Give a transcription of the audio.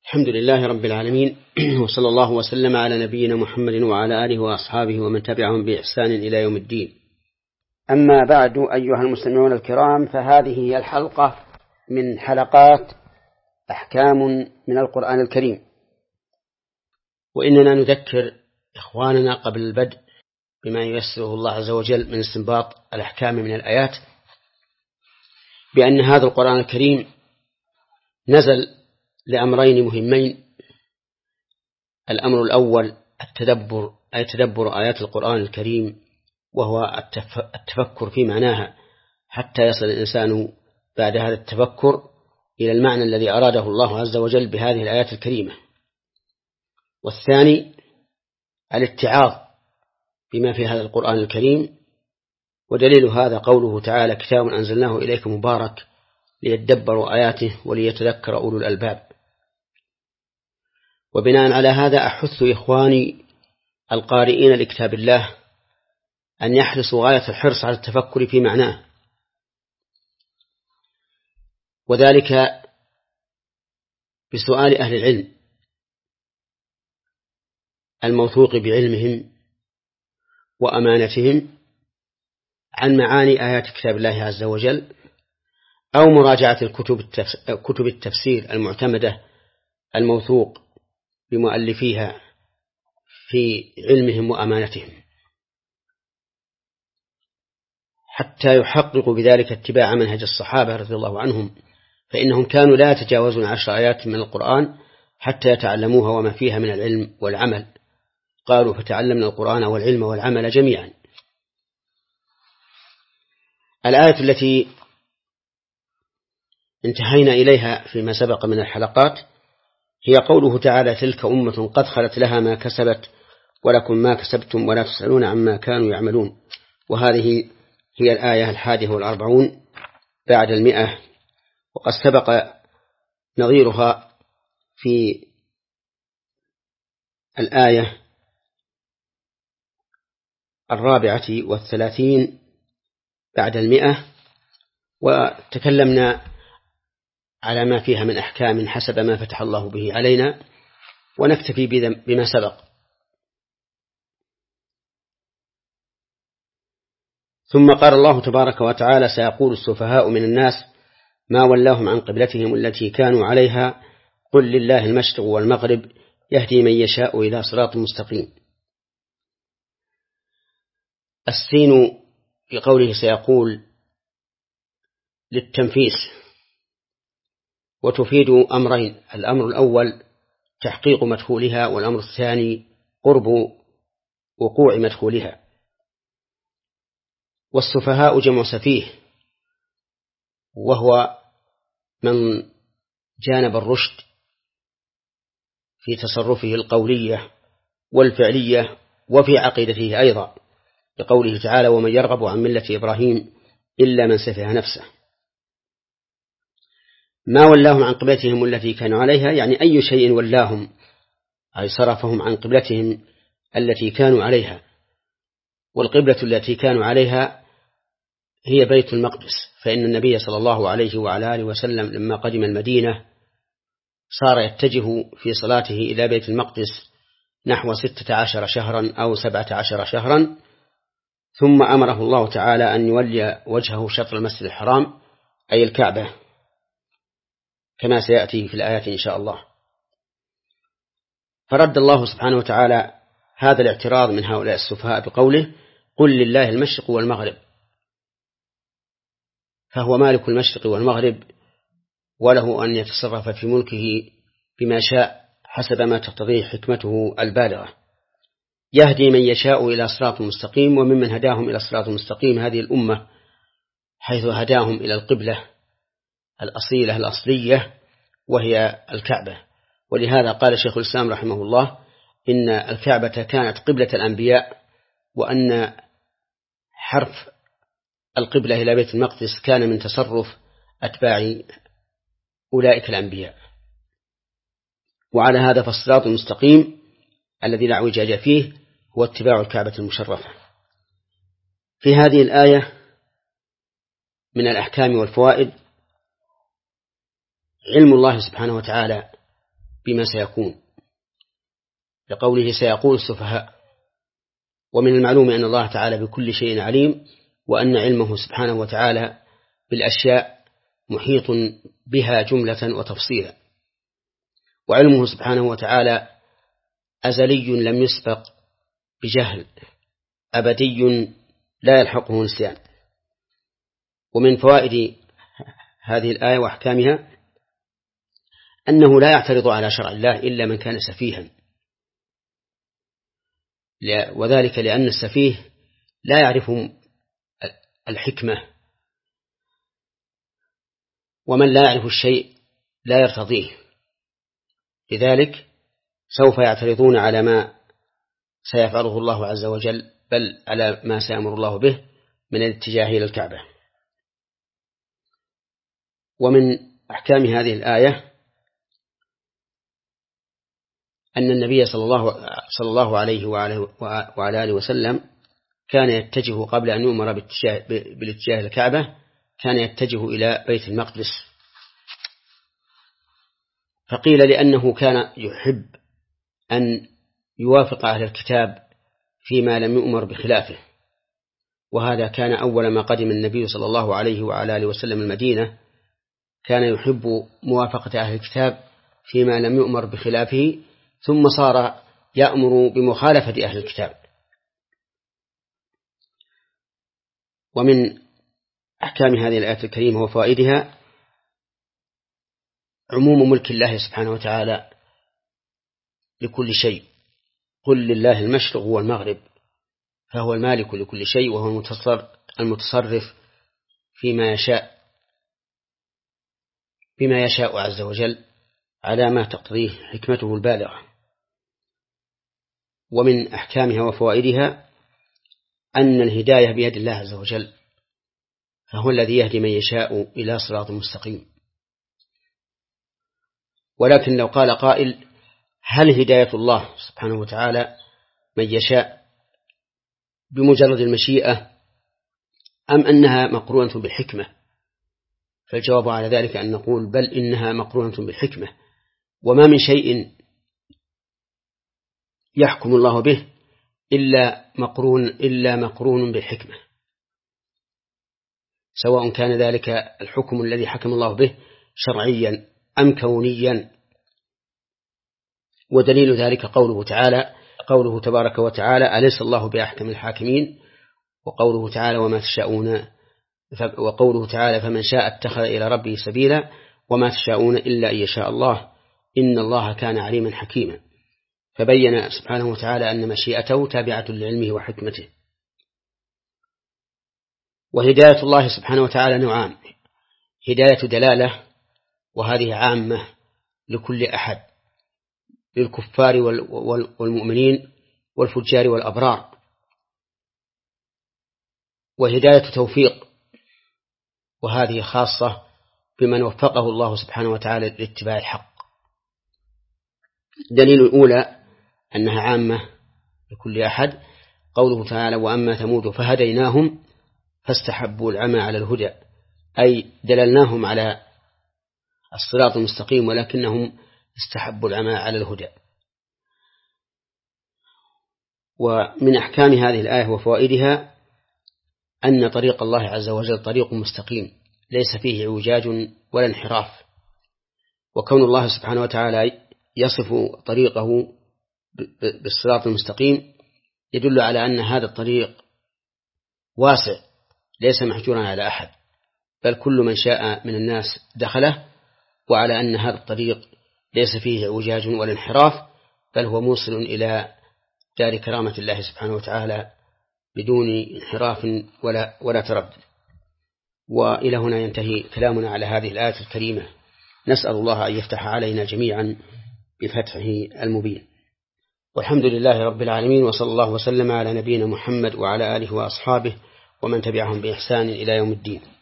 الحمد لله رب العالمين وصلى الله وسلم على نبينا محمد وعلى آله وأصحابه ومن تبعهم بإحسان إلى يوم الدين. أما بعد أيها المستمعون الكرام، فهذه هي الحلقة من حلقات أحكام من القرآن الكريم، وإننا نذكر إخواننا قبل البدء بما ييسره الله عز وجل من استنباط الأحكام من الآيات بأن هذا القرآن الكريم نزل لأمرين مهمين. الأمر الأول التدبر، أي تدبر آيات القرآن الكريم، وهو التفكر في معناها حتى يصل الإنسان بعد هذا التفكر إلى المعنى الذي أراده الله عز وجل بهذه الآيات الكريمة. والثاني الاتعاظ بما في هذا القرآن الكريم، ودليل هذا قوله تعالى: كتاب أنزلناه إليك مبارك ليدبروا آياته وليتذكر أولو الألباب. وبناء على هذا أحث إخواني القارئين لكتاب الله أن يحرصوا غاية الحرص على التفكر في معناه، وذلك بسؤال أهل العلم الموثوق بعلمهم وأمانتهم عن معاني آيات كتاب الله عز وجل، أو مراجعة كتب التفسير المعتمدة الموثوق بمؤلفيها في علمهم وأمانتهم، حتى يحققوا بذلك اتباع منهج الصحابة رضي الله عنهم، فإنهم كانوا لا يتجاوزون 10 آيات من القرآن حتى يتعلموها وما فيها من العلم والعمل. قالوا: فتعلمنا القرآن والعلم والعمل جميعا. الآية التي انتهينا إليها فيما سبق من الحلقات هي قوله تعالى: تلك أمة قد خلت لها ما كسبت ولكم ما كسبتم ولا تسألون عما كانوا يعملون. وهذه هي الآية 41 بعد 100، وقد سبق نظيرها في الآية 34 بعد 100، وتكلمنا على ما فيها من أحكام حسب ما فتح الله به علينا، ونكتفي بما سبق. ثم قال الله تبارك وتعالى: سيقول السفهاء من الناس ما ولاهم عن قبلتهم التي كانوا عليها قل لله المشرق والمغرب يهدي من يشاء إلى صراط مستقيم. السين في قوله سيقول للتنفيس، وتفيد أمرين: الأمر الأول تحقيق مدخولها، والأمر الثاني قرب وقوع مدخولها. والسفهاء جمع سفيه، وهو من جانب الرشد في تصرفه القولية والفعلية وفي عقيدته أيضا، لقوله تعالى: ومن يرغب عن ملة إبراهيم إلا من سفه نفسه. ما ولاهم عن قبلتهم التي كانوا عليها، يعني أي شيء ولاهم، أي صرفهم عن قبلتهم التي كانوا عليها. والقبلة التي كانوا عليها هي بيت المقدس، فإن النبي صلى الله عليه وعلى آله وسلم لما قدم المدينة صار يتجه في صلاته إلى بيت المقدس نحو 16 شهرا أو 17 شهرا، ثم أمره الله تعالى أن يولي وجهه شطر المسجد الحرام أي الكعبة، كما سيأتي في الآيات إن شاء الله. فرد الله سبحانه وتعالى هذا الاعتراض من هؤلاء السفهاء بقوله: قل لله المشرق والمغرب، فهو مالك المشرق والمغرب، وله أن يتصرف في ملكه بما شاء حسب ما تقتضيه حكمته البالغة. يهدي من يشاء إلى صراط مستقيم، وممن هداهم إلى صراط مستقيم هذه الأمة، حيث هداهم إلى القبلة الأصيلة الأصلية وهي الكعبة. ولهذا قال شيخ الإسلام رحمه الله: إن الكعبة كانت قبلة الأنبياء، وأن حرف القبلة إلى بيت المقدس كان من تصرف أتباع أولئك الأنبياء. وعلى هذا فالصراط المستقيم الذي لا اعوجاج فيه هو اتباع الكعبة المشرفة. في هذه الآية من الأحكام والفوائد علم الله سبحانه وتعالى بما سيكون، لقوله سيقول السفهاء. ومن المعلوم أن الله تعالى بكل شيء عليم، وأن علمه سبحانه وتعالى بالأشياء محيط بها جملة وتفصيلا، وعلمه سبحانه وتعالى أزلي لم يسبق بجهل، أبدي لا يلحقه نسيان. ومن فوائد هذه الآية وأحكامها أنه لا يعترض على شرع الله إلا من كان سفيها، وذلك لأن السفيه لا يعرف الحكمة، ومن لا يعرف الشيء لا يرتضيه، لذلك سوف يعترضون على ما سيفعله الله عز وجل، بل على ما سيأمر الله به من الاتجاه إلى الكعبة. ومن أحكام هذه الآية أن النبي صلى الله عليه وعلى آله وسلم كان يتجه قبل أن يؤمر بالاتجاه إلى الكعبة، كان يتجه إلى بيت المقدس، فقيل لأنه كان يحب أن يوافق أهل الكتاب فيما لم يؤمر بخلافه، وهذا كان أول ما قدم النبي صلى الله عليه وعلى آله وسلم المدينة، كان يحب موافقة أهل الكتاب فيما لم يؤمر بخلافه، ثم صار يأمر بمخالفة أهل الكتاب. ومن أحكام هذه الآية الكريمة وفوائدها عموم ملك الله سبحانه وتعالى لكل شيء، قل لله المشرق والمغرب، فهو المالك لكل شيء، وهو المتصرف بما يشاء عز وجل على ما تقضيه حكمته البالغة. ومن أحكامها وفوائدها أن الهداية بيد الله عز وجل، فهو الذي يهدي من يشاء إلى صراط مستقيم. ولكن لو قال قائل هل هداية الله سبحانه وتعالى من يشاء بمجرد المشيئة أم أنها مقرونة بالحكمة؟ فالجواب على ذلك أن نقول بل إنها مقرونة بالحكمة، وما من شيء يحكم الله به إلا مقرون بالحكمة، سواء كان ذلك الحكم الذي حكم الله به شرعيا أم كونيا. ودليل ذلك قوله تبارك وتعالى أليس الله بأحكم الحاكمين، وقوله تعالى فمن شاء اتخذ إلى ربه سبيلا وما تشاءون إلا أن يشاء الله إن الله كان عليما حكيما. فبين سبحانه وتعالى أن مشيئته تابعة لعلمه وحكمته. وهداية الله سبحانه وتعالى نوعان: هداية دلالة، وهذه عامة لكل أحد، للكفار والمؤمنين والفجار والأبرار. وهداية توفيق، وهذه خاصة بمن وفقه الله سبحانه وتعالى لاتباع الحق. دليل الأولى أنها عامة لكل أحد قوله تعالى وأما ثمود فهديناهم فاستحبوا العمى على الهدى، أي دللناهم على الصراط المستقيم ولكنهم استحبوا العمى على الهدى. ومن أحكام هذه الآية وفوائدها أن طريق الله عز وجل طريق مستقيم ليس فيه اعوجاج ولا انحراف، وكون الله سبحانه وتعالى يصف طريقه بالصراط المستقيم يدل على أن هذا الطريق واسع ليس محجورا على أحد، بل كل من شاء من الناس دخله، وعلى أن هذا الطريق ليس فيه اعوجاج ولا انحراف، بل هو موصل إلى دار كرامة الله سبحانه وتعالى بدون انحراف ولا تردد. وإلى هنا ينتهي كلامنا على هذه الآية الكريمة، نسأل الله أن يفتح علينا جميعا بفتحه المبين. والحمد لله رب العالمين، وصلى الله وسلم على نبينا محمد وعلى آله وأصحابه ومن تبعهم بإحسان إلى يوم الدين.